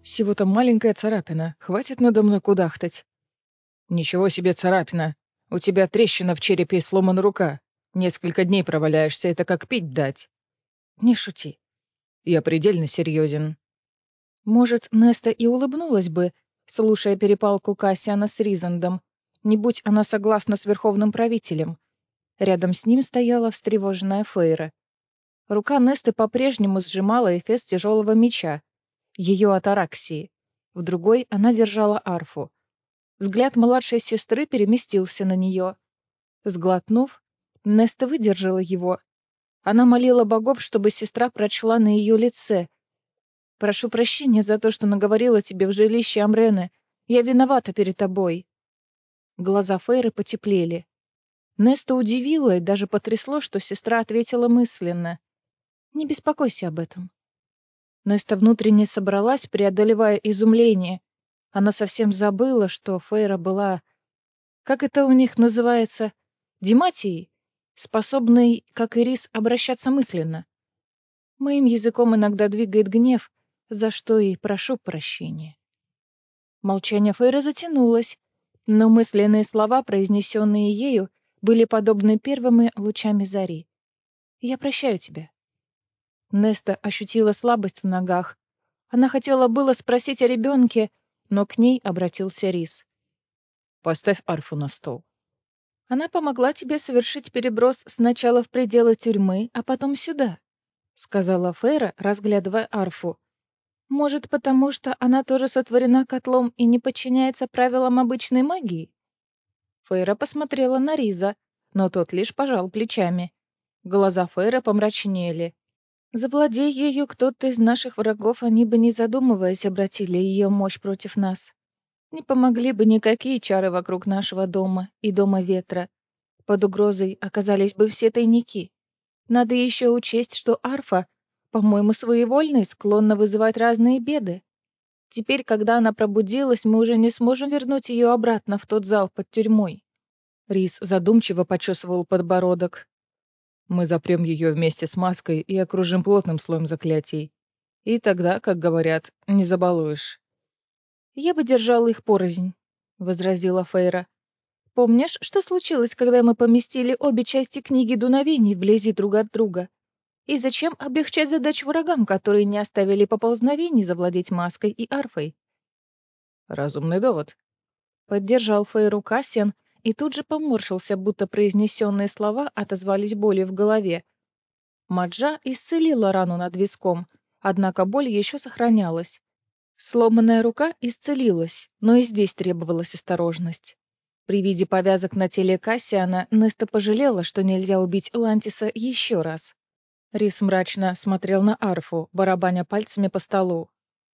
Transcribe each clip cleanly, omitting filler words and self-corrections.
Всего-то маленькая царапина. Хватит надо мной кудахтать. Ничего себе царапина. У тебя трещина в черепе и сломана рука. Несколько дней проваляешься, это как пить дать. Не шути. Я предельно серьезен. Может, Неста и улыбнулась бы, слушая перепалку Кассиана с Ризандом, не будь она согласна с верховным правителем. Рядом с ним стояла встревоженная Фейра. Рука Несты по-прежнему сжимала эфес тяжелого меча, ее атараксии. В другой она держала арфу. Взгляд младшей сестры переместился на нее. Сглотнув, Неста выдержала его. Она молила богов, чтобы сестра прочла на ее лице: «Прошу прощения за то, что наговорила тебе в жилище Амрены. Я виновата перед тобой». Глаза Фейры потеплели. Неста удивило и даже потрясло, что сестра ответила мысленно: «Не беспокойся об этом». Неста внутренне собралась, преодолевая изумление. Она совсем забыла, что Фейра была... Как это у них называется? Дематией, способной, как и рис, обращаться мысленно. Моим языком иногда двигает гнев, за что и прошу прощения. Молчание Фейры затянулось, но мысленные слова, произнесенные ею, были подобны первыми лучами зари. «Я прощаю тебя». Неста ощутила слабость в ногах. Она хотела было спросить о ребенке, но к ней обратился Рис. «Поставь арфу на стол». «Она помогла тебе совершить переброс сначала в пределы тюрьмы, а потом сюда», — сказала Фейра, разглядывая арфу. «Может, потому что она тоже сотворена котлом и не подчиняется правилам обычной магии?» Фейра посмотрела на Риза, но тот лишь пожал плечами. Глаза Фейра помрачнели. «Завладей ею кто-то из наших врагов, они бы, не задумываясь, обратили ее мощь против нас. Не помогли бы никакие чары вокруг нашего дома и дома ветра. Под угрозой оказались бы все тайники. Надо еще учесть, что арфа, по-моему, своевольна и склонна вызывать разные беды. Теперь, когда она пробудилась, мы уже не сможем вернуть ее обратно в тот зал под тюрьмой». Рис задумчиво почесывал подбородок. «Мы запрем ее вместе с маской и окружим плотным слоем заклятий. И тогда, как говорят, не забалуешь». «Я бы держала их порознь», — возразила Фейра. «Помнишь, что случилось, когда мы поместили обе части книги дуновений вблизи друг от друга? И зачем облегчать задачу врагам, которые не оставили поползновений завладеть маской и арфой?» «Разумный довод», — поддержал Фейру Кассиан и тут же поморщился, будто произнесенные слова отозвались болью в голове. Маджа исцелила рану над виском, однако боль еще сохранялась. Сломанная рука исцелилась, но и здесь требовалась осторожность. При виде повязок на теле Кассиана Неста пожалела, что нельзя убить Лантиса еще раз. Рис мрачно смотрел на арфу, барабаня пальцами по столу.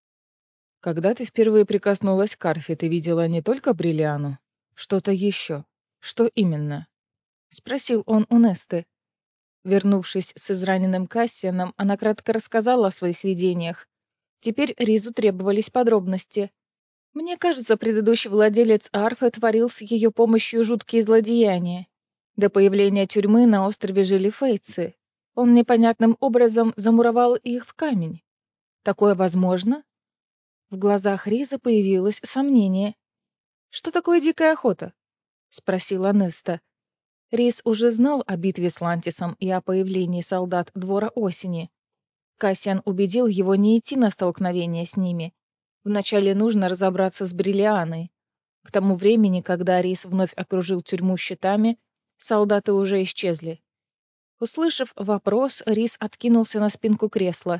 «Когда ты впервые прикоснулась к арфе, ты видела не только Бриллиану? Что-то еще. Что именно?» — спросил он у Несты. Вернувшись с израненным Кассианом, она кратко рассказала о своих видениях. Теперь Ризу требовались подробности. «Мне кажется, предыдущий владелец арфы творил с ее помощью жуткие злодеяния. До появления тюрьмы на острове жили фейцы. Он непонятным образом замуровал их в камень. Такое возможно?» В глазах Риза появилось сомнение. «Что такое дикая охота?» — спросила Неста. Рис уже знал о битве с Лантисом и о появлении солдат Двора Осени. Кассиан убедил его не идти на столкновение с ними. Вначале нужно разобраться с Бриллианой. К тому времени, когда Рис вновь окружил тюрьму щитами, солдаты уже исчезли. Услышав вопрос, Рис откинулся на спинку кресла.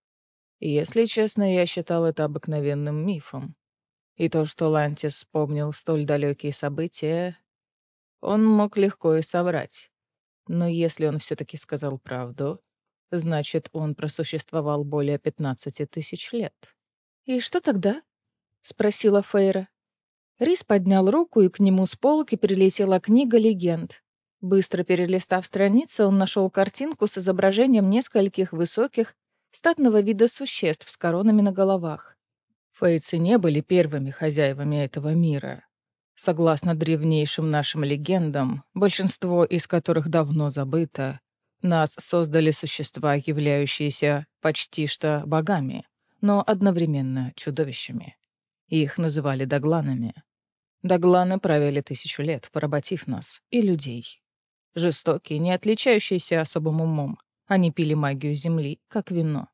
«Если честно, я считал это обыкновенным мифом. И то, что Лантис вспомнил столь далекие события, он мог легко и соврать. Но если он все-таки сказал правду, значит, он просуществовал более 15 000 лет». «И что тогда?» — спросила Фейра. Рис поднял руку, и к нему с полки прилетела книга легенд. Быстро перелистав страницы, он нашел картинку с изображением нескольких высоких, статного вида существ с коронами на головах. Фейцы не были первыми хозяевами этого мира. Согласно древнейшим нашим легендам, большинство из которых давно забыто, нас создали существа, являющиеся почти что богами, но одновременно чудовищами. Их называли догланами. Догланы правили 1000 лет, поработив нас и людей. Жестокие, не отличающиеся особым умом. Они пили магию земли, как вино.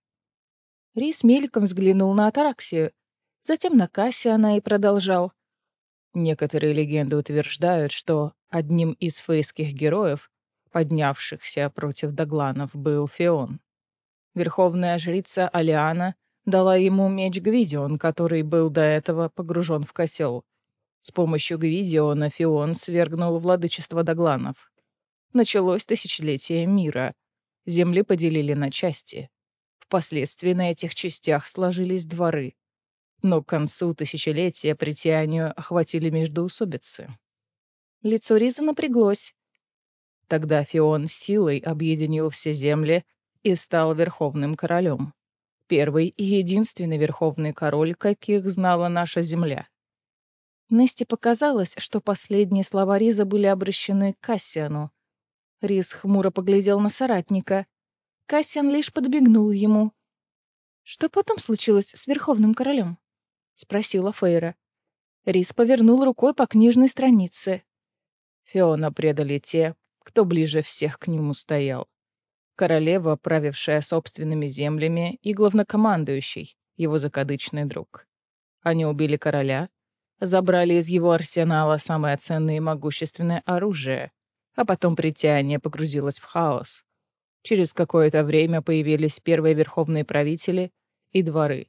Рис мельком взглянул на Атараксию, затем на Кассиана и продолжал. Некоторые легенды утверждают, что одним из фейских героев, поднявшихся против догланов, был Фион. Верховная жрица Алиана дала ему меч Гвидион, который был до этого погружен в котел. С помощью Гвидиона Фион свергнул владычество догланов. Началось тысячелетие мира. Земли поделили на части. Впоследствии на этих частях сложились дворы. Но к концу тысячелетия притянию охватили междоусобицы. Лицо Риза напряглось. Тогда Фион силой объединил все земли и стал верховным королем. Первый и единственный верховный король, каких знала наша земля. Несте показалось, что последние слова Риза были обращены к Кассиану. Риз хмуро поглядел на соратника. Кассиан лишь подмигнул ему. «Что потом случилось с Верховным Королем?» — спросила Фейра. Риз повернул рукой по книжной странице. Фиона предали те, кто ближе всех к нему стоял. Королева, правившая собственными землями, и главнокомандующий, его закадычный друг. Они убили короля, забрали из его арсенала самое ценное и могущественное оружие, а потом притяние погрузилось в хаос. Через какое-то время появились первые верховные правители и дворы.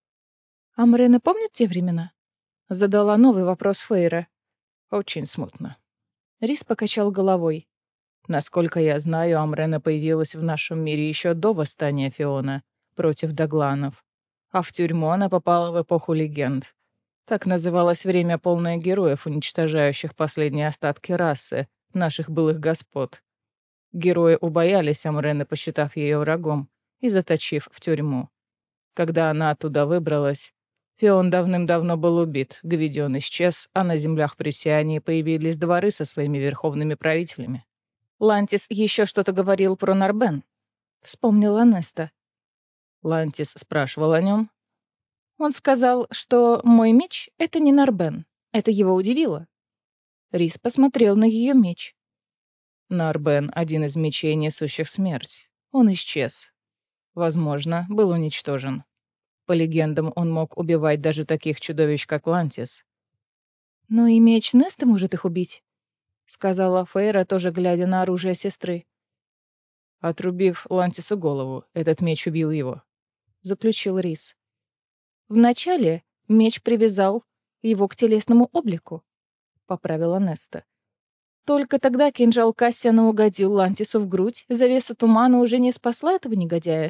«Амрена помнит те времена?» — задала новый вопрос Фейра. «Очень смутно». Рис покачал головой. Насколько я знаю, Амрена появилась в нашем мире еще до восстания Фиона против догланов. А в тюрьму она попала в эпоху легенд. Так называлось время, полное героев, уничтожающих последние остатки расы, наших былых господ. Герои убоялись Амрены, посчитав ее врагом, и заточив в тюрьму. Когда она оттуда выбралась, Фион давным-давно был убит, Гвидион исчез, а на землях Пресиании появились дворы со своими верховными правителями. Лантис еще что-то говорил про Нарбен. Вспомнила Неста. Лантис спрашивал о нем. Он сказал, что мой меч — это не Нарбен. Это его удивило. Рис посмотрел на ее меч. Нарбен — один из мечей, несущих смерть. Он исчез. Возможно, был уничтожен. По легендам, он мог убивать даже таких чудовищ, как Лантис. «Но и меч Неста может их убить», — сказала Фейра, тоже глядя на оружие сестры. Отрубив Лантису голову, этот меч убил его, — заключил Рис. Вначале меч привязал его к телесному облику, — поправила Неста. Только тогда кинжал Кассиана угодил Лантису в грудь, завеса тумана уже не спасла этого негодяя.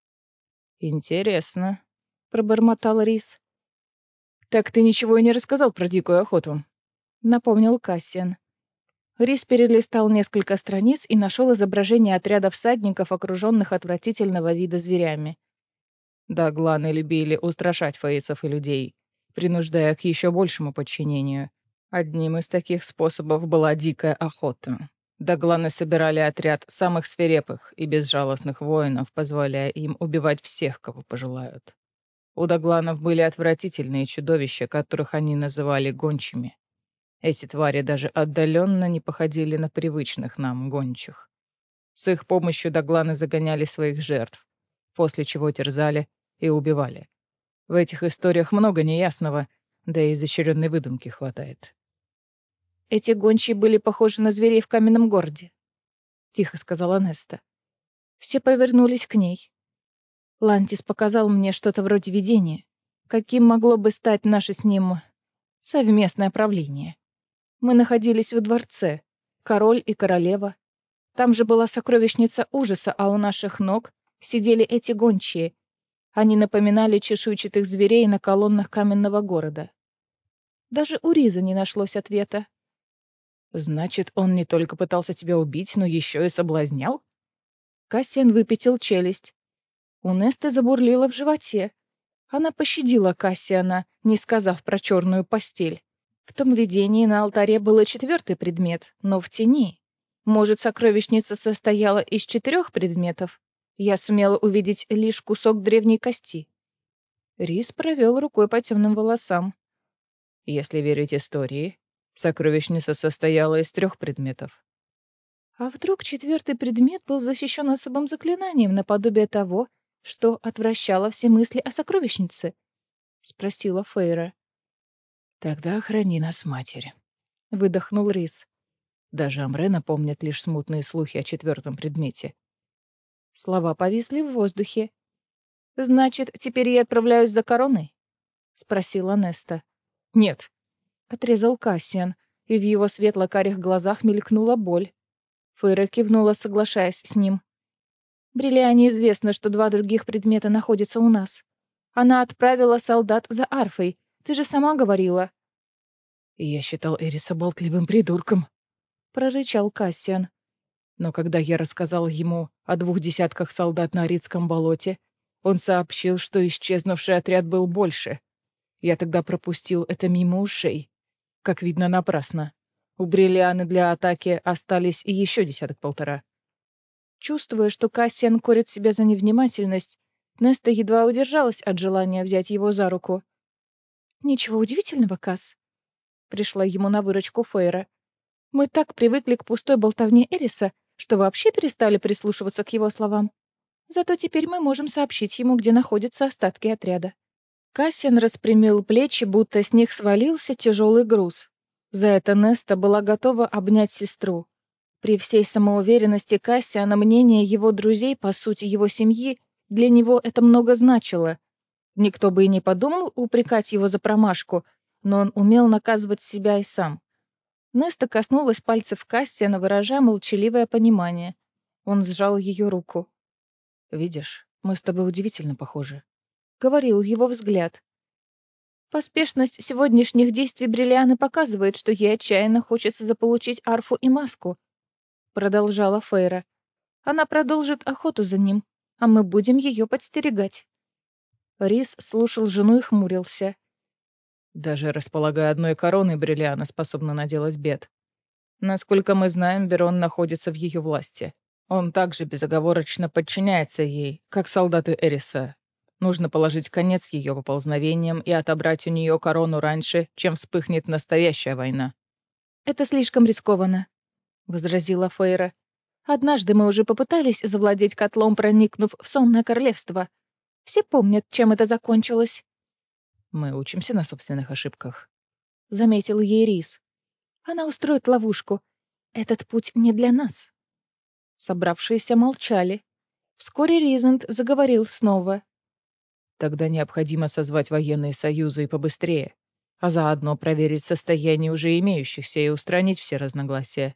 «Интересно», — пробормотал Рис. «Так ты ничего и не рассказал про дикую охоту», — напомнил Кассиан. Рис перелистал несколько страниц и нашел изображение отряда всадников, окруженных отвратительного вида зверями. Догланы любили устрашать фейцев и людей, принуждая к еще большему подчинению. Одним из таких способов была дикая охота. Догланы собирали отряд самых свирепых и безжалостных воинов, позволяя им убивать всех, кого пожелают. У догланов были отвратительные чудовища, которых они называли гончими. Эти твари даже отдаленно не походили на привычных нам гончих. С их помощью догланы загоняли своих жертв, после чего терзали и убивали. В этих историях много неясного, да и изощренной выдумки хватает. «Эти гончие были похожи на зверей в каменном городе», — тихо сказала Неста. Все повернулись к ней. Лантис показал мне что-то вроде видения, каким могло бы стать наше с ним совместное правление. Мы находились в дворце, король и королева. Там же была сокровищница ужаса, а у наших ног сидели эти гончие. Они напоминали чешуйчатых зверей на колоннах каменного города. Даже у Риза не нашлось ответа. «Значит, он не только пытался тебя убить, но еще и соблазнял?» Кассиан выпятил челюсть. У Несты забурлило в животе. Она пощадила Кассиана, не сказав про черную постель. В том видении на алтаре был и четвертый предмет, но в тени. Может, сокровищница состояла из 4 предметов? Я сумела увидеть лишь кусок древней кости. Рис провел рукой по темным волосам. Если верить истории, сокровищница состояла из 3 предметов. А вдруг 4-й предмет был защищен особым заклинанием наподобие того, что отвращало все мысли о сокровищнице? Спросила Фейра. Тогда храни нас, Матерь, выдохнул Рис. Даже Амрена помнит лишь смутные слухи о 4-м предмете. Слова повисли в воздухе. «Значит, теперь я отправляюсь за короной?» — спросила Неста. «Нет», — отрезал Кассиан, и в его светло-карих глазах мелькнула боль. Фейра кивнула, соглашаясь с ним. «Бриллиане известно, что 2 других предмета находятся у нас. Она отправила солдат за арфой. Ты же сама говорила». «Я считал Эриса болтливым придурком», — прорычал Кассиан. Но когда я рассказал ему о 2 десятках солдат на Аридском болоте, он сообщил, что исчезнувший отряд был больше. Я тогда пропустил это мимо ушей. Как видно, напрасно. У Бриллианы для атаки остались и еще 10-1.5. Чувствуя, что Кассиан корит себя за невнимательность, Неста едва удержалась от желания взять его за руку. «Ничего удивительного, Касс», — пришла ему на выручку Фейра. «Мы так привыкли к пустой болтовне Эриса, что вообще перестали прислушиваться к его словам. Зато теперь мы можем сообщить ему, где находятся остатки отряда». Кассиан распрямил плечи, будто с них свалился тяжелый груз. За это Неста была готова обнять сестру. При всей самоуверенности Кассиана мнение его друзей, по сути его семьи, для него это много значило. Никто бы и не подумал упрекать его за промашку, но он умел наказывать себя и сам. Неста коснулась пальцев Кассиана, выражая молчаливое понимание. Он сжал ее руку. «Видишь, мы с тобой удивительно похожи», — говорил его взгляд. Поспешность сегодняшних действий Бриллианы показывает, что ей отчаянно хочется заполучить арфу и маску, продолжала Фейра. Она продолжит охоту за ним, а мы будем ее подстерегать. Рис слушал жену и хмурился. Даже располагая одной короной, Бриллиана способна наделать бед. Насколько мы знаем, Берон находится в ее власти. Он также безоговорочно подчиняется ей, как солдаты Эриса. Нужно положить конец ее поползновениям и отобрать у нее корону раньше, чем вспыхнет настоящая война. «Это слишком рискованно», — возразила Фейра. «Однажды мы уже попытались завладеть котлом, проникнув в сонное королевство. Все помнят, чем это закончилось». «Мы учимся на собственных ошибках», — заметил ей Рис. «Она устроит ловушку. Этот путь не для нас». Собравшиеся молчали. Вскоре Ризент заговорил снова. «Тогда необходимо созвать военные союзы и побыстрее, а заодно проверить состояние уже имеющихся и устранить все разногласия».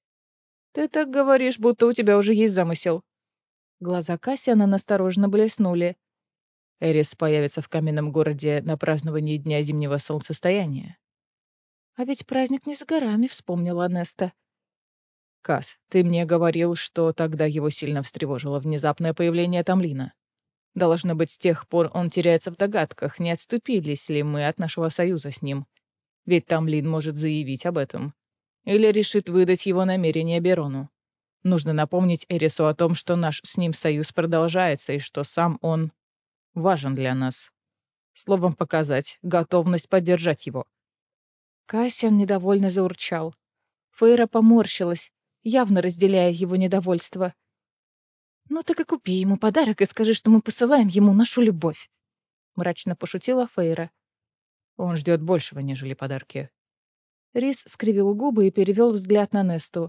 «Ты так говоришь, будто у тебя уже есть замысел». Глаза Кассиана настороженно блеснули. «Эрис появится в каменном городе на праздновании Дня зимнего солнцестояния». «А ведь праздник не за горами», — вспомнила Неста. «Касс, ты мне говорил, что тогда его сильно встревожило внезапное появление Тамлина. Должно быть, с тех пор он теряется в догадках, не отступились ли мы от нашего союза с ним. Ведь Тамлин может заявить об этом. Или решит выдать его намерение Берону. Нужно напомнить Эрису о том, что наш с ним союз продолжается и что сам он важен для нас. Словом, показать готовность поддержать его». Кассиан недовольно заурчал. Фейра поморщилась, явно разделяя его недовольство. «Ну так и купи ему подарок и скажи, что мы посылаем ему нашу любовь», — мрачно пошутила Фейра. «Он ждет большего, нежели подарки». Рис скривил губы и перевел взгляд на Несту.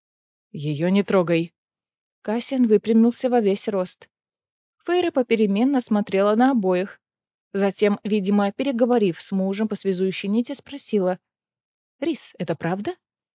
«Ее не трогай». Кассиан выпрямился во весь рост. Фейра попеременно смотрела на обоих. Затем, видимо, переговорив с мужем по связующей нити, спросила. «Рис, это правда?»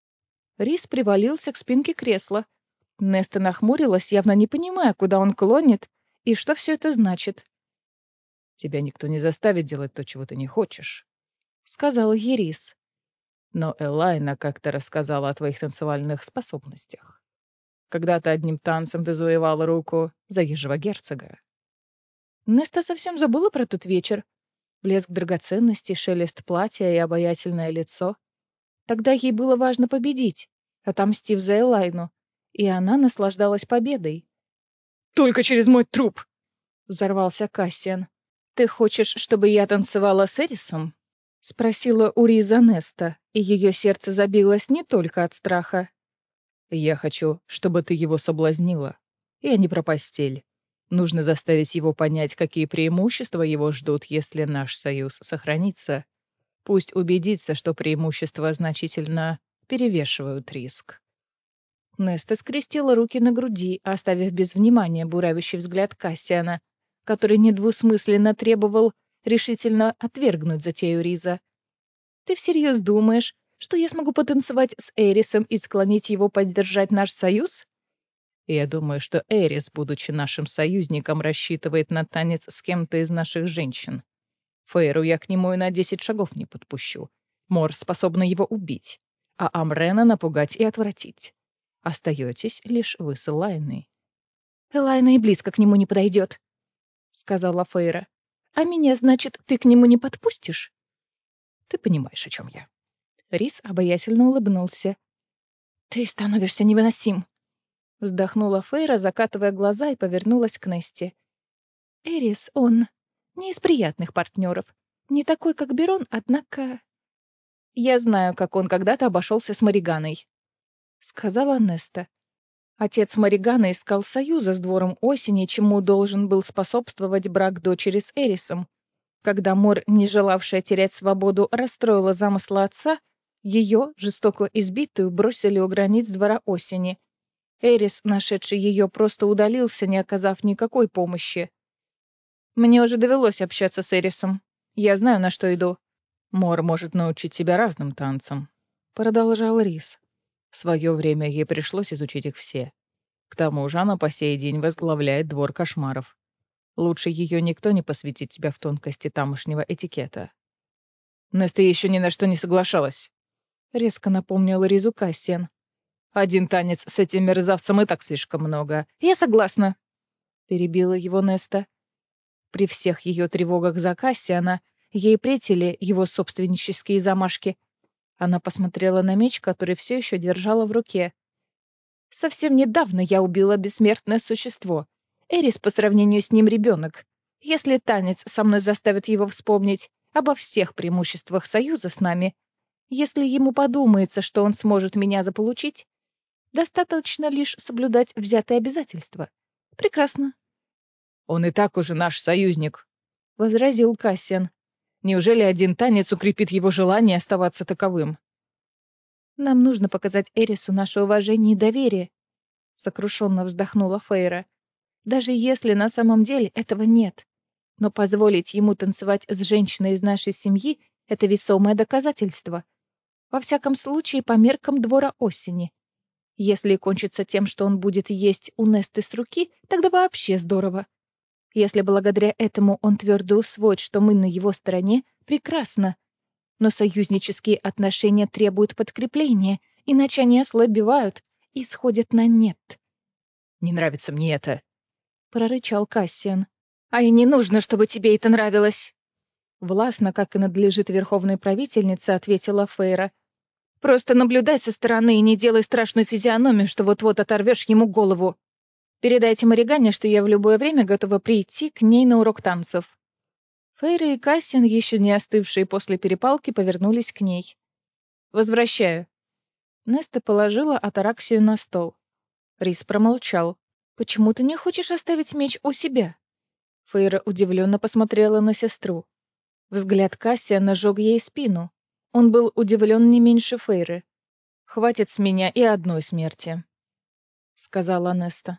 Рис привалился к спинке кресла. Неста нахмурилась, явно не понимая, куда он клонит и что все это значит. «Тебя никто не заставит делать то, чего ты не хочешь», — сказал ей Рис. «Но Элайна как-то рассказала о твоих танцевальных способностях. Когда-то одним танцем ты завоевала руку заезжего герцога». Неста совсем забыла про тот вечер. Блеск драгоценностей, шелест платья и обаятельное лицо. Тогда ей было важно победить, отомстив за Элайну, и она наслаждалась победой. «Только через мой труп!» — взорвался Кассиан. «Ты хочешь, чтобы я танцевала с Эрисом?» — спросила у Риза Неста, и ее сердце забилось не только от страха. «Я хочу, чтобы ты его соблазнила. Я не про постель. Нужно заставить его понять, какие преимущества его ждут, если наш союз сохранится. Пусть убедится, что преимущества значительно перевешивают риск». Неста скрестила руки на груди, оставив без внимания буравящий взгляд Кассиана, который недвусмысленно требовал решительно отвергнуть затею Риза. «Ты всерьез думаешь, что я смогу потанцевать с Эрисом и склонить его поддержать наш союз?» «Я думаю, что Эрис, будучи нашим союзником, рассчитывает на танец с кем-то из наших женщин. Фейру я к нему и на 10 шагов не подпущу. Мор способна его убить, а Амрена напугать и отвратить. Остаетесь лишь вы с Элайной». «Элайна и близко к нему не подойдет», — сказала Фейра. «А меня, значит, ты к нему не подпустишь?» Ты понимаешь, о чем я. Рис обаятельно улыбнулся. «Ты становишься невыносим», — вздохнула Фейра, закатывая глаза, и повернулась к Несте. «Эрис, он не из приятных партнеров. Не такой, как Берон, однако...» «Я знаю, как он когда-то обошелся с Мариганой», — сказала Неста. Отец Маригана искал союза с двором Осени, чему должен был способствовать брак дочери с Эрисом. Когда Мор, не желавшая терять свободу, расстроила замыслы отца, ее, жестоко избитую, бросили у границ двора Осени. Эрис, нашедший ее, просто удалился, не оказав никакой помощи. «Мне уже довелось общаться с Эрисом. Я знаю, на что иду». «Мор может научить тебя разным танцам», — продолжал Рис. «В свое время ей пришлось изучить их все. К тому же она по сей день возглавляет двор кошмаров. Лучше ее никто не посвятит тебя в тонкости тамошнего этикета». «Неста еще ни на что не соглашалась», — резко напомнил Ризу Кассиан. «Один танец с этим мерзавцем и так слишком много. Я согласна», — перебила его Неста. При всех ее тревогах за Кассиана ей претили его собственнические замашки. Она посмотрела на меч, который все еще держала в руке. «Совсем недавно я убила бессмертное существо. Эрис по сравнению с ним ребенок. Если танец со мной заставит его вспомнить обо всех преимуществах союза с нами, если ему подумается, что он сможет меня заполучить, достаточно лишь соблюдать взятые обязательства. Прекрасно». «Он и так уже наш союзник», — возразил Кассиан. «Неужели один танец укрепит его желание оставаться таковым?» «Нам нужно показать Эрису наше уважение и доверие», — сокрушенно вздохнула Фейра. «Даже если на самом деле этого нет. Но позволить ему танцевать с женщиной из нашей семьи — это весомое доказательство. Во всяком случае, по меркам двора Осени. Если кончится тем, что он будет есть у Несты с руки, тогда вообще здорово. Если благодаря этому он твердо усвоит, что мы на его стороне, прекрасно. Но союзнические отношения требуют подкрепления, иначе они ослабевают и сходят на нет. «Не нравится мне это», — прорычал Кассиан. «А и не нужно, чтобы тебе это нравилось!» Властно, как и надлежит верховной правительнице, ответила Фейра. «Просто наблюдай со стороны и не делай страшную физиономию, что вот-вот оторвешь ему голову. Передайте Маригане, что я в любое время готова прийти к ней на урок танцев». Фейра и Кассиан, еще не остывшие после перепалки, повернулись к ней. «Возвращаю». Неста положила атараксию на стол. Рис промолчал. «Почему ты не хочешь оставить меч у себя?» Фейра удивленно посмотрела на сестру. Взгляд Кассиана жег ей спину. Он был удивлен не меньше Фейры. «Хватит с меня и одной смерти», — сказала Неста.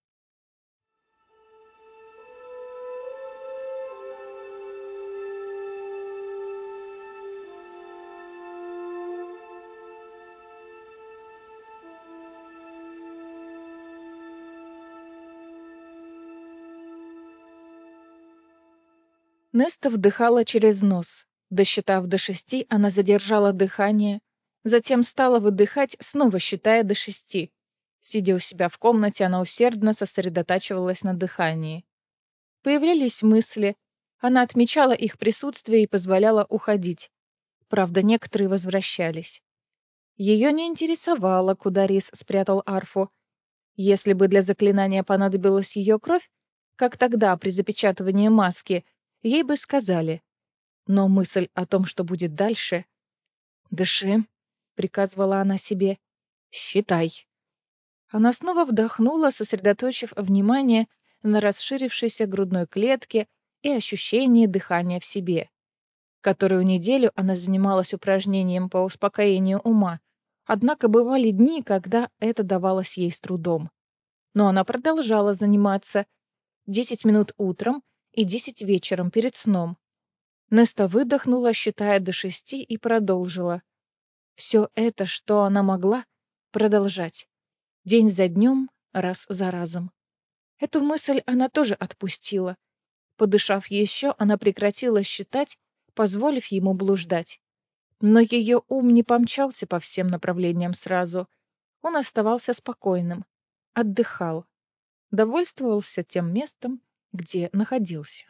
Неста вдыхала через нос. Досчитав до 6, она задержала дыхание, затем стала выдыхать, снова считая до 6. Сидя у себя в комнате, она усердно сосредотачивалась на дыхании. Появлялись мысли. Она отмечала их присутствие и позволяла уходить. Правда, некоторые возвращались. Ее не интересовало, куда Рис спрятал арфу. Если бы для заклинания понадобилась ее кровь, как тогда при запечатывании маски, ей бы сказали. Но мысль о том, что будет дальше... «Дыши», — приказывала она себе, — «считай». Она снова вдохнула, сосредоточив внимание на расширившейся грудной клетке и ощущении дыхания в себе. Которую неделю она занималась упражнением по успокоению ума, однако бывали дни, когда это давалось ей с трудом. Но она продолжала заниматься 10 минут утром и 10 вечером перед сном. Неста выдохнула, считая до 6, и продолжила. Все это, что она могла, продолжать. День за днем, раз за разом. Эту мысль она тоже отпустила. Подышав еще, она прекратила считать, позволив ему блуждать. Но ее ум не помчался по всем направлениям сразу. Он оставался спокойным, отдыхал, довольствовался тем местом, где находился.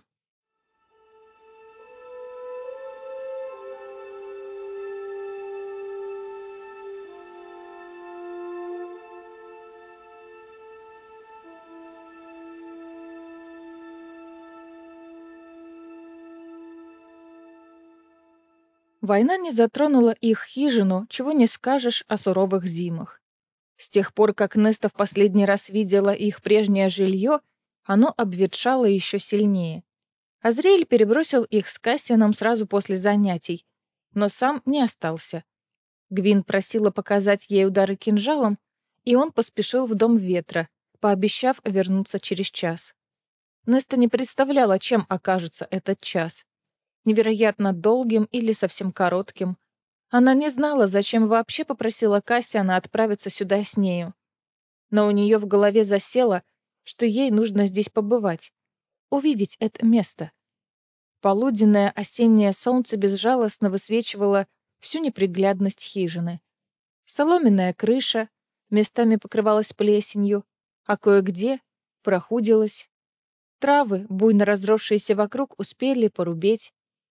Война не затронула их хижину, чего не скажешь о суровых зимах. С тех пор, как Неста в последний раз видела их прежнее жилье, оно обветшало еще сильнее. Азриэль перебросил их с Кассианом сразу после занятий, но сам не остался. Гвин просила показать ей удары кинжалом, и он поспешил в Дом Ветра, пообещав вернуться через час. Неста не представляла, чем окажется этот час. Невероятно долгим или совсем коротким. Она не знала, зачем вообще попросила Кассиана отправиться сюда с нею. Но у нее в голове засело, что ей нужно здесь побывать, увидеть это место. Полуденное осеннее солнце безжалостно высвечивало всю неприглядность хижины. Соломенная крыша местами покрывалась плесенью, а кое-где прохудилась. Травы, буйно разросшиеся вокруг, успели порубеть.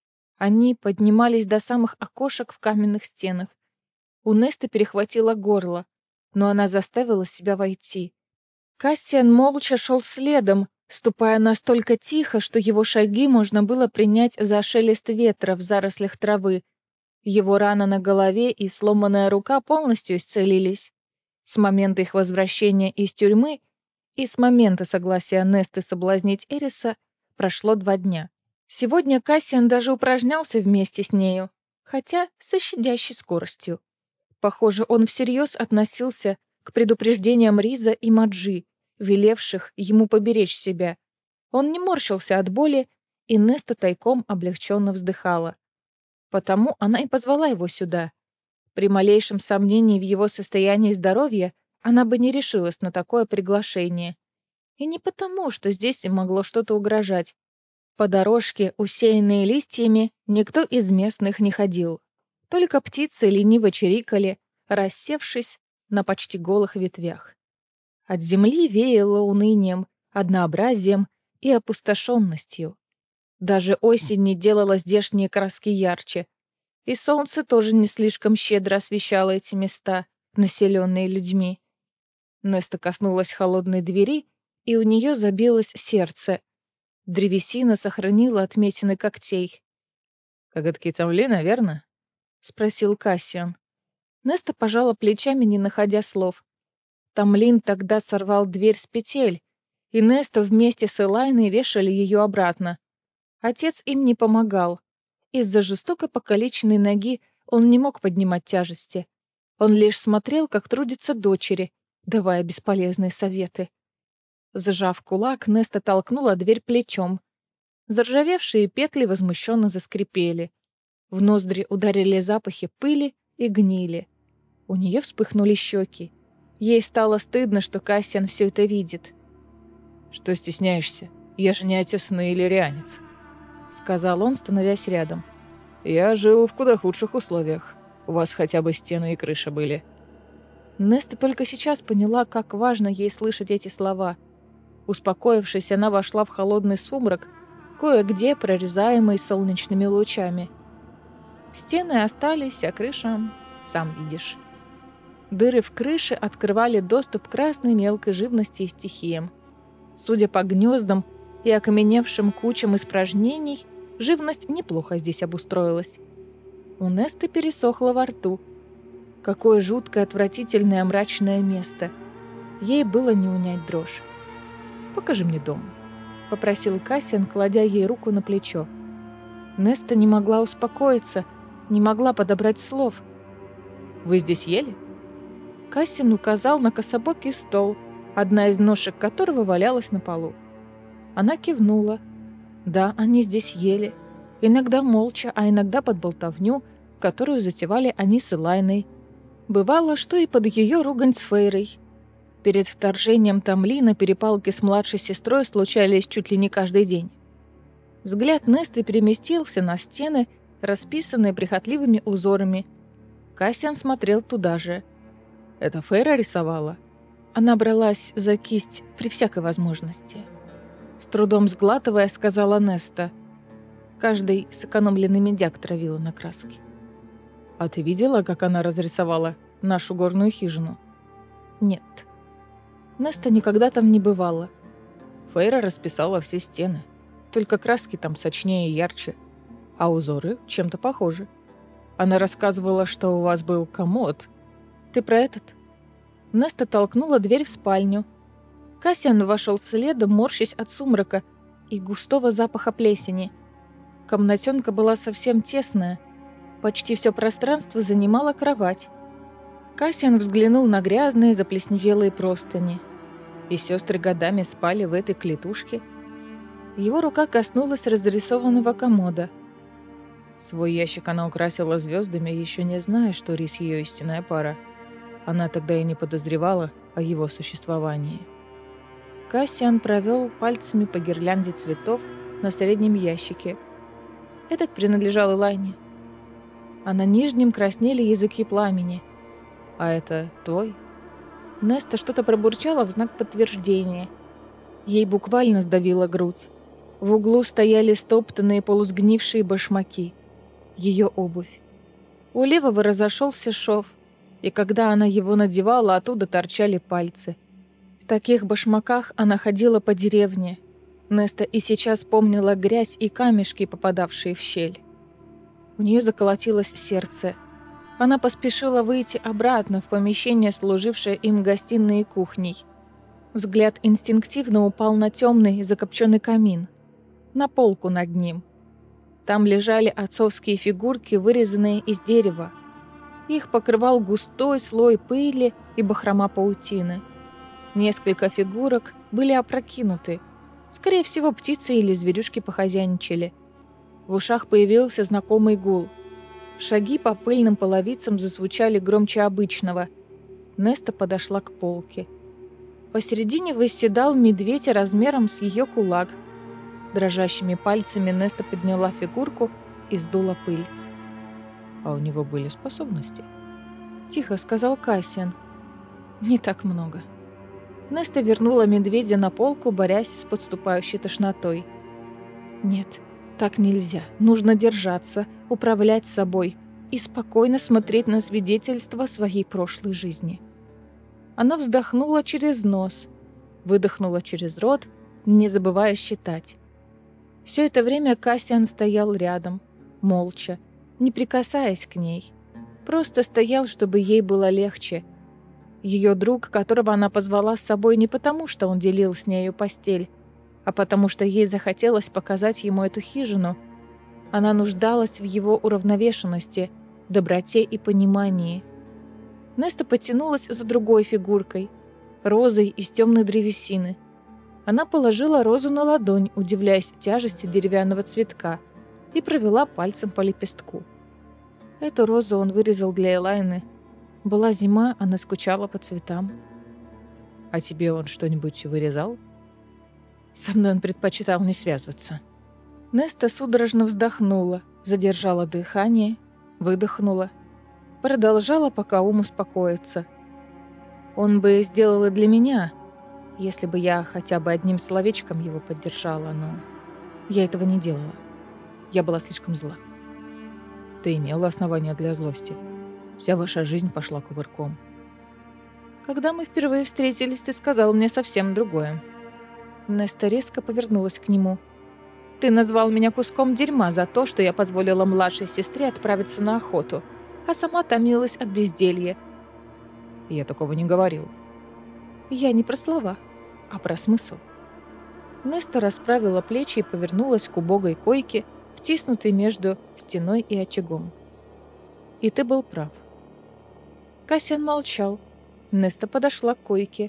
Они поднимались до самых окошек в каменных стенах. У Несты перехватило горло, но она заставила себя войти. Кассиан молча шел следом, ступая настолько тихо, что его шаги можно было принять за шелест ветра в зарослях травы. Его рана на голове и сломанная рука полностью исцелились. С момента их возвращения из тюрьмы и с момента согласия Несты соблазнить Эриса прошло 2 дня. Сегодня Кассиан даже упражнялся вместе с нею, хотя со щадящей скоростью. Похоже, он всерьез относился к предупреждениям Риза и Маджи, велевших ему поберечь себя. Он не морщился от боли, и Неста тайком облегченно вздыхала. Потому она и позвала его сюда. При малейшем сомнении в его состоянии здоровья она бы не решилась на такое приглашение. И не потому, что здесь им могло что-то угрожать. По дорожке, усеянной листьями, никто из местных не ходил. Только птицы лениво чирикали, рассевшись на почти голых ветвях. От земли веяло унынием, однообразием и опустошенностью. Даже осень не делала здешние краски ярче, и солнце тоже не слишком щедро освещало эти места, населенные людьми. Неста коснулась холодной двери, и у нее забилось сердце. Древесина сохранила отметины когтей. «Коготки Тамлина, верно?» — спросил Кассиан. Неста пожала плечами, не находя слов. Тамлин тогда сорвал дверь с петель, и Неста вместе с Элайной вешали ее обратно. Отец им не помогал. Из-за жестоко покалеченной ноги он не мог поднимать тяжести. Он лишь смотрел, как трудятся дочери, давая бесполезные советы. Сжав кулак, Неста толкнула дверь плечом. Заржавевшие петли возмущенно заскрипели. В ноздри ударили запахи пыли и гнили. У нее вспыхнули щеки. Ей стало стыдно, что Кассиан все это видит. «Что стесняешься? Я же не отесанный иллирианец», — сказал он, становясь рядом. «Я жил в куда худших условиях. У вас хотя бы стены и крыша были». Неста только сейчас поняла, как важно ей слышать эти слова. Успокоившись, она вошла в холодный сумрак, кое-где прорезаемый солнечными лучами. Стены остались, а крыша, сам видишь. Дыры в крыше открывали доступ к красной мелкой живности и стихиям. Судя по гнездам, и окаменевшим кучам испражнений, живность неплохо здесь обустроилась. У Несты пересохло во рту. Какое жуткое, отвратительное, мрачное место. Ей было не унять дрожь. «Покажи мне дом», — попросил Кассиан, кладя ей руку на плечо. Неста не могла успокоиться, не могла подобрать слов. «Вы здесь ели?» Кассиан указал на кособокий стол, одна из ножек которого валялась на полу. Она кивнула. Да, они здесь ели. Иногда молча, а иногда под болтовню, которую затевали они с Элайной. Бывало, что и под ее ругань с Фейрой. Перед вторжением Тамлина перепалки с младшей сестрой случались чуть ли не каждый день. Взгляд Несты переместился на стены, расписанные прихотливыми узорами. Кассиан смотрел туда же. Это Фейра рисовала? Она бралась за кисть при всякой возможности. С трудом сглатывая, сказала Неста. Каждый сэкономленный медяк травила на краске. «А ты видела, как она разрисовала нашу горную хижину?» «Нет». Неста никогда там не бывала. Фейра расписала все стены. Только краски там сочнее и ярче, а узоры чем-то похожи. Она рассказывала, что у вас был комод. Ты про этот?» Неста толкнула дверь в спальню. Кассиан вошел следом, морщась от сумрака и густого запаха плесени. Комнатенка была совсем тесная. Почти все пространство занимала кровать. Кассиан взглянул на грязные, заплесневелые простыни. И сестры годами спали в этой клетушке. Его рука коснулась разрисованного комода. Свой ящик она украсила звездами, еще не зная, что Рис ее истинная пара. Она тогда и не подозревала о его существовании. Кассиан провел пальцами по гирлянде цветов на среднем ящике. Этот принадлежал Элайне. А на нижнем краснели языки пламени. «А это твой?» Неста что-то пробурчала в знак подтверждения. Ей буквально сдавила грудь. В углу стояли стоптанные полусгнившие башмаки. Ее обувь. У левого разошелся шов, и когда она его надевала, оттуда торчали пальцы. В таких башмаках она ходила по деревне. Неста и сейчас помнила грязь и камешки, попадавшие в щель. У нее заколотилось сердце. Она поспешила выйти обратно в помещение, служившее им гостиной и кухней. Взгляд инстинктивно упал на темный закопченный камин, на полку над ним. Там лежали отцовские фигурки, вырезанные из дерева. Их покрывал густой слой пыли и бахрома паутины. Несколько фигурок были опрокинуты. Скорее всего, птицы или зверюшки похозяйничали. В ушах появился знакомый гул. Шаги по пыльным половицам зазвучали громче обычного. Неста подошла к полке. Посередине восседал медведь размером с ее кулак. Дрожащими пальцами Неста подняла фигурку и сдула пыль. «А у него были способности?» — тихо сказал Кассиан. «Не так много». Неста вернула медведя на полку, борясь с подступающей тошнотой. «Нет, так нельзя. Нужно держаться, управлять собой и спокойно смотреть на свидетельства своей прошлой жизни». Она вздохнула через нос, выдохнула через рот, не забывая считать. Все это время Кассиан стоял рядом, молча, не прикасаясь к ней. Просто стоял, чтобы ей было легче. Ее друг, которого она позвала с собой не потому, что он делил с нею постель, а потому что ей захотелось показать ему эту хижину. Она нуждалась в его уравновешенности, доброте и понимании. Неста потянулась за другой фигуркой, розой из темной древесины. Она положила розу на ладонь, удивляясь тяжести деревянного цветка, и провела пальцем по лепестку. Эту розу он вырезал для Элайны. Была зима, она скучала по цветам. «А тебе он что-нибудь вырезал?» «Со мной он предпочитал не связываться». Неста судорожно вздохнула, задержала дыхание, выдохнула. Продолжала, пока ум успокоится. «Он бы сделал и для меня, если бы я хотя бы одним словечком его поддержала, но я этого не делала. Я была слишком зла». «Ты имела основания для злости. Вся ваша жизнь пошла кувырком». «Когда мы впервые встретились, ты сказал мне совсем другое». Неста резко повернулась к нему. «Ты назвал меня куском дерьма за то, что я позволила младшей сестре отправиться на охоту, а сама томилась от безделья». Я такого не говорил. Я не про слова, а про смысл. Неста расправила плечи и повернулась к убогой койке, втиснутой между стеной и очагом. «И ты был прав». Кассиан молчал. Неста подошла к койке.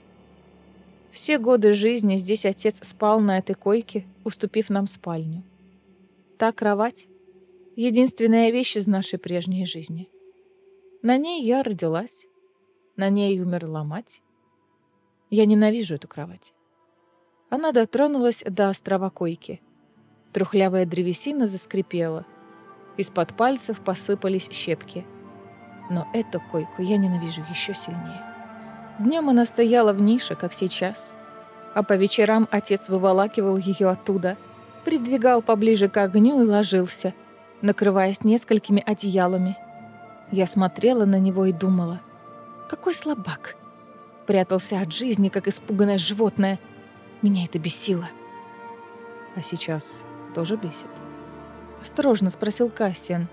Все годы жизни здесь отец спал на этой койке, уступив нам спальню. Та кровать — единственная вещь из нашей прежней жизни. На ней я родилась, на ней умерла мать. Я ненавижу эту кровать. Она дотронулась до острова койки. Трухлявая древесина заскрипела. Из-под пальцев посыпались щепки. Но эту койку я ненавижу еще сильнее. Днем она стояла в нише, как сейчас, а по вечерам отец выволакивал ее оттуда, придвигал поближе к огню и ложился, накрываясь несколькими одеялами. Я смотрела на него и думала, какой слабак. Прятался от жизни, как испуганное животное. Меня это бесило. А сейчас тоже бесит? Осторожно спросил Кассиан.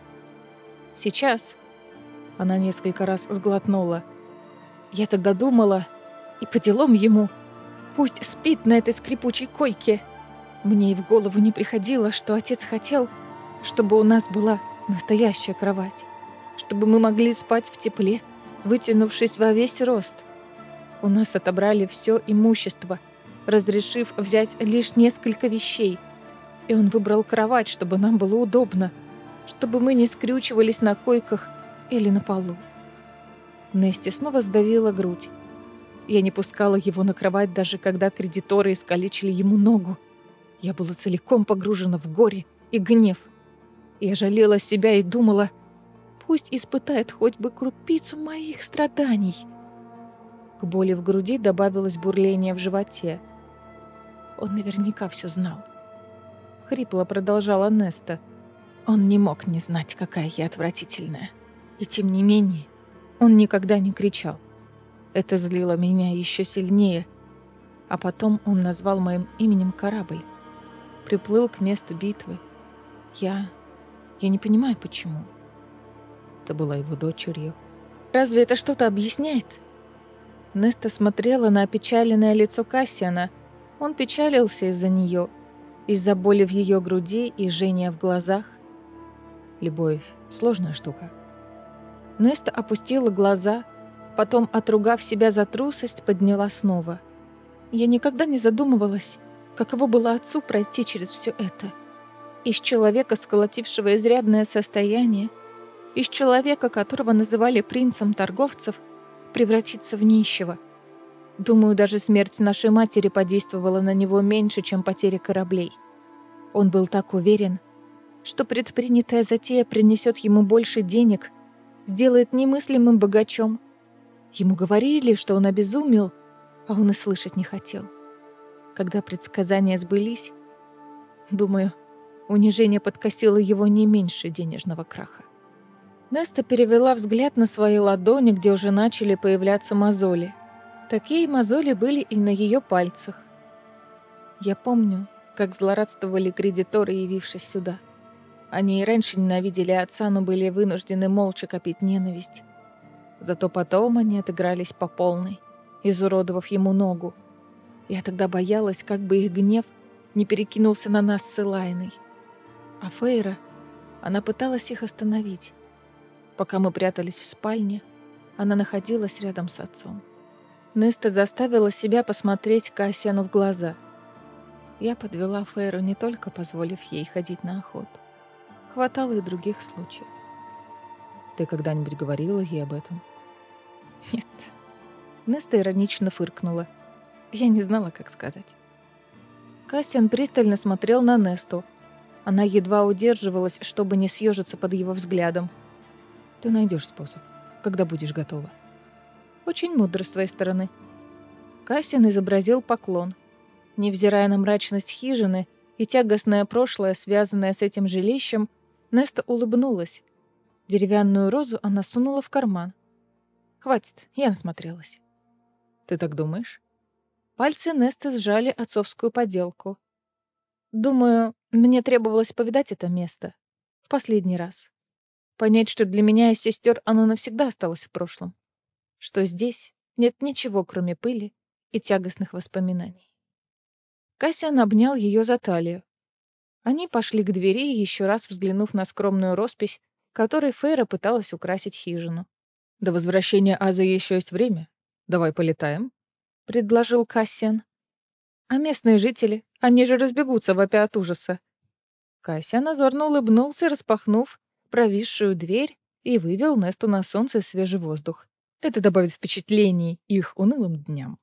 Сейчас. Она несколько раз сглотнула. Я тогда думала, и по делам ему. Пусть спит на этой скрипучей койке. Мне и в голову не приходило, что отец хотел, чтобы у нас была настоящая кровать, чтобы мы могли спать в тепле, вытянувшись во весь рост. У нас отобрали все имущество, разрешив взять лишь несколько вещей, и он выбрал кровать, чтобы нам было удобно, чтобы мы не скрючивались на койках или на полу. Нести снова сдавила грудь. Я не пускала его на кровать, даже когда кредиторы искалечили ему ногу. Я была целиком погружена в горе и гнев. Я жалела себя и думала, пусть испытает хоть бы крупицу моих страданий. К боли в груди добавилось бурление в животе. Он наверняка все знал. Хрипло продолжала Неста. Он не мог не знать, какая я отвратительная. И тем не менее, он никогда не кричал. Это злило меня еще сильнее. А потом он назвал моим именем корабль. Приплыл к месту битвы. Я не понимаю, почему. Ты была его дочерью. Разве это что-то объясняет? Неста смотрела на опечаленное лицо Кассиана. Он печалился из-за нее, из-за боли в ее груди и жжения в глазах. Любовь — сложная штука. Неста опустила глаза, потом, отругав себя за трусость, подняла снова. Я никогда не задумывалась, каково было отцу пройти через все это. Из человека, сколотившего изрядное состояние, из человека, которого называли принцем торговцев, превратиться в нищего. Думаю, даже смерть нашей матери подействовала на него меньше, чем потеря кораблей. Он был так уверен, что предпринятая затея принесет ему больше денег, сделает немыслимым богачом. Ему говорили, что он обезумел, а он и слышать не хотел. Когда предсказания сбылись, думаю, унижение подкосило его не меньше денежного краха. Неста перевела взгляд на свои ладони, где уже начали появляться мозоли. Такие мозоли были и на ее пальцах. Я помню, как злорадствовали кредиторы, явившись сюда. Они и раньше ненавидели отца, но были вынуждены молча копить ненависть. Зато потом они отыгрались по полной, изуродовав ему ногу. Я тогда боялась, как бы их гнев не перекинулся на нас с Элайной. А Фейра, она пыталась их остановить. Пока мы прятались в спальне, она находилась рядом с отцом. Неста заставила себя посмотреть Кассиану в глаза. Я подвела Фейру, не только позволив ей ходить на охоту. Хватало и других случаев. Ты когда-нибудь говорила ей об этом? Нет. Неста иронично фыркнула. Я не знала, как сказать. Кассиан пристально смотрел на Несту. Она едва удерживалась, чтобы не съежиться под его взглядом. Ты найдешь способ, когда будешь готова. Очень мудро с твоей стороны. Кассиан изобразил поклон. Невзирая на мрачность хижины и тягостное прошлое, связанное с этим жилищем, Неста улыбнулась. Деревянную розу она сунула в карман. Хватит, я насмотрелась. Ты так думаешь? Пальцы Несты сжали отцовскую поделку. Думаю, мне требовалось повидать это место. В последний раз. Понять, что для меня и сестер оно навсегда осталось в прошлом. Что здесь нет ничего, кроме пыли и тягостных воспоминаний. Кассиан обнял ее за талию. Они пошли к двери, еще раз взглянув на скромную роспись, которой Фейра пыталась украсить хижину. До возвращения Азы еще есть время. Давай полетаем. — предложил Кассиан. «А местные жители, они же разбегутся вопя от ужаса». Кассиан озорно улыбнулся, распахнув провисшую дверь, и вывел Несту на солнце и свежий воздух. Это добавит впечатлений их унылым дням.